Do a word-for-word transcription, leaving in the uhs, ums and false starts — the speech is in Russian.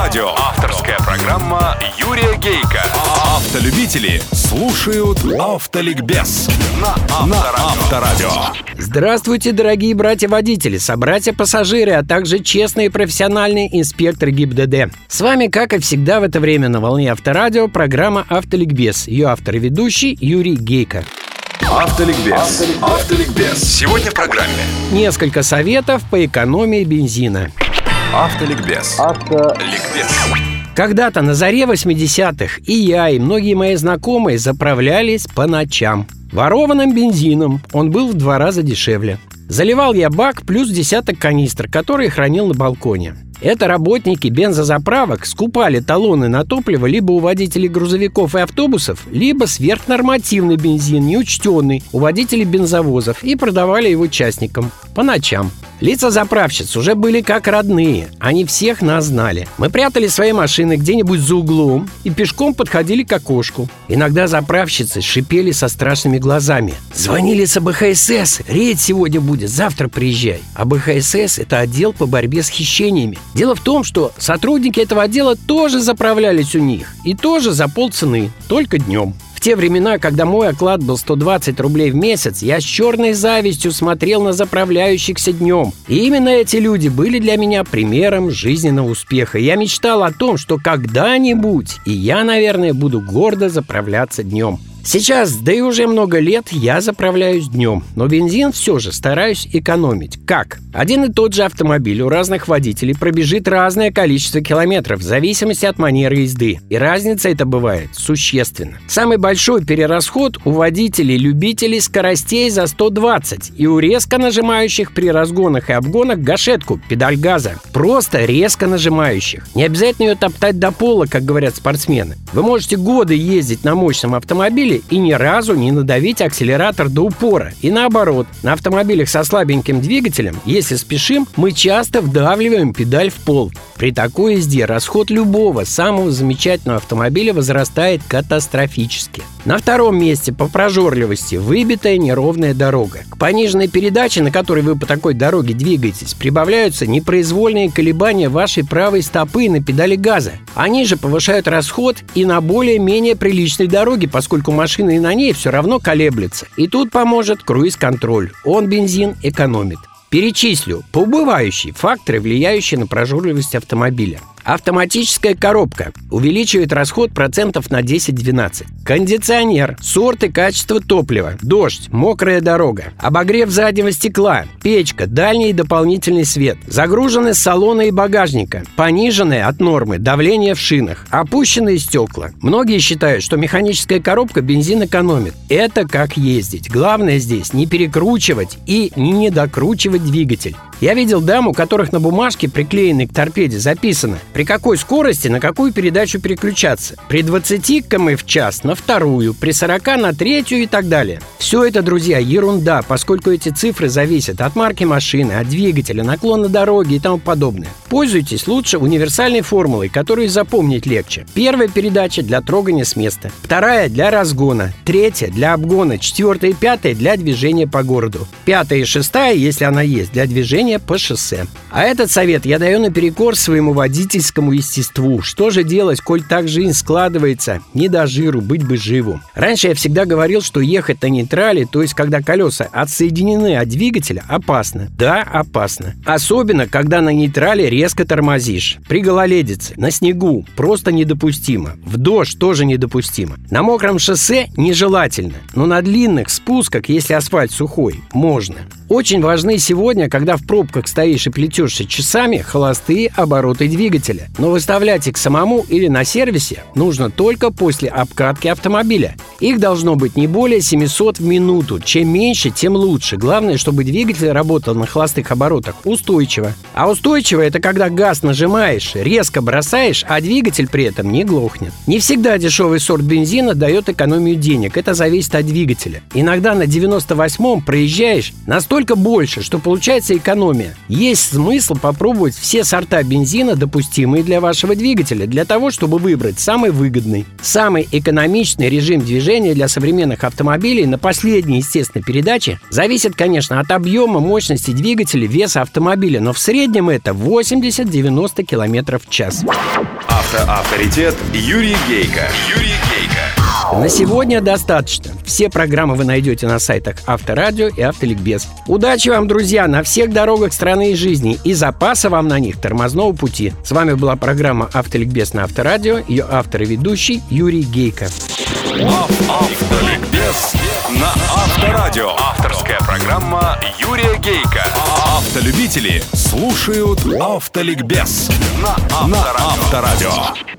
Авторадио. Авторская программа Юрия Гейка. Автолюбители слушают Автоликбез на Авторадио. Здравствуйте, дорогие братья-водители, собратья-пассажиры, а также честные профессиональные инспекторы ГИБДД. С вами, как и всегда в это время на волне Авторадио, программа Автоликбез. Ее автор и ведущий Юрий Гейка. Автоликбез. Автоликбез. Сегодня в программе Несколько советов по экономии бензина. Автоликбез. Автоликбез. Когда-то на заре восьмидесятых и я, и многие мои знакомые заправлялись по ночам. Ворованным бензином. Он был в два раза дешевле. Заливал я бак плюс десяток канистр, которые хранил на балконе. Это работники бензозаправок скупали талоны на топливо либо у водителей грузовиков и автобусов, либо сверхнормативный бензин, неучтенный, у водителей бензовозов, и продавали его частникам по ночам. Лица заправщиц уже были как родные, они всех нас знали. Мы прятали свои машины где-нибудь за углом и пешком подходили к окошку. Иногда заправщицы шипели со страшными глазами. «Звонили с АБХСС, рейд сегодня будет, завтра приезжай». АБХСС – это отдел по борьбе с хищениями. Дело в том, что сотрудники этого отдела тоже заправлялись у них, и тоже за полцены, только днем. В те времена, когда мой оклад был сто двадцать рублей в месяц, я с черной завистью смотрел на заправляющихся днем. И именно эти люди были для меня примером жизненного успеха. Я мечтал о том, что когда-нибудь и я, наверное, буду гордо заправляться днем. Сейчас, да и уже много лет, я заправляюсь днем, но бензин все же стараюсь экономить. Как? Один и тот же автомобиль у разных водителей пробежит разное количество километров в зависимости от манеры езды. И разница эта бывает существенна. Самый большой перерасход у водителей-любителей скоростей за сто двадцать и у резко нажимающих при разгонах и обгонах гашетку, педаль газа. Просто резко нажимающих. Не обязательно ее топтать до пола, как говорят спортсмены. Вы можете годы ездить на мощном автомобиле и ни разу не надавить акселератор до упора. И наоборот, на автомобилях со слабеньким двигателем, если спешим, мы часто вдавливаем педаль в пол. При такой езде расход любого самого замечательного автомобиля возрастает катастрофически. На втором месте по прожорливости выбитая неровная дорога. К пониженной передаче, на которой вы по такой дороге двигаетесь, прибавляются непроизвольные колебания вашей правой стопы на педали газа. Они же повышают расход и на более-менее приличной дороге, поскольку машина и на ней все равно колеблется. И тут поможет круиз-контроль. Он бензин экономит. Перечислю поубывающие факторы, влияющие на прожорливость автомобиля. Автоматическая коробка увеличивает расход процентов на десять-двенадцать. Кондиционер, сорт и качество топлива, дождь, мокрая дорога, обогрев заднего стекла, печка, дальний и дополнительный свет, загруженность салона и багажника, пониженное от нормы давление в шинах, опущенные стекла. Многие считают, что механическая коробка бензин экономит. Это как ездить. Главное здесь не перекручивать и не недокручивать двигатель. Я видел дам, у которых на бумажке, приклеенной к торпеде, записано, при какой скорости на какую передачу переключаться. При двадцати километрах в час на вторую, при сорока на третью и так далее. Все это, друзья, ерунда, поскольку эти цифры зависят от марки машины, от двигателя, наклона дороги и тому подобное. Пользуйтесь лучше универсальной формулой, которую запомнить легче. Первая передача для трогания с места, вторая для разгона, третья для обгона, четвертая и пятая для движения по городу, пятая и шестая, если она есть, для движения по шоссе. А этот совет я даю наперекор своему водительскому естеству. Что же делать, коль так жизнь складывается? Не до жиру, быть бы живу. Раньше я всегда говорил, что ехать на нейтрале, то есть когда колеса отсоединены от двигателя, опасно. Да, опасно. Особенно, когда на нейтрале резко тормозишь. При гололедице, на снегу просто недопустимо. В дождь тоже недопустимо. На мокром шоссе нежелательно. Но на длинных спусках, если асфальт сухой, можно. Очень важны сегодня, когда в пробках стоишь и плетешься часами, холостые обороты двигателя. Но выставлять их самому или на сервисе нужно только после обкатки автомобиля. Их должно быть не более семисот в минуту. Чем меньше, тем лучше. Главное, чтобы двигатель работал на холостых оборотах устойчиво. А устойчиво – это когда газ нажимаешь, резко бросаешь, а двигатель при этом не глохнет. Не всегда дешевый сорт бензина дает экономию денег. Это зависит от двигателя. Иногда на девяносто восьмом проезжаешь настолько больше, что получается экономия. Есть смысл попробовать все сорта бензина допустимые допустимые для вашего двигателя, для того, чтобы выбрать самый выгодный, самый экономичный режим движения для современных автомобилей на последней, естественно, передаче зависит, конечно, от объема, мощности двигателя, веса автомобиля, но в среднем это восемьдесят-девяносто километров в час. Автоавторитет Юрий Гейко. Юрий Гейко. На сегодня достаточно. Все программы вы найдете на сайтах Авторадио и Автоликбез. Удачи вам, друзья, на всех дорогах страны и жизни, и запаса вам на них тормозного пути. С вами была программа Автоликбез на Авторадио, ее автор и ведущий Юрий Гейко. Автоликбез на Авторадио. Авторская программа Юрия Гейко. Автолюбители слушают Автоликбез на Авторадио.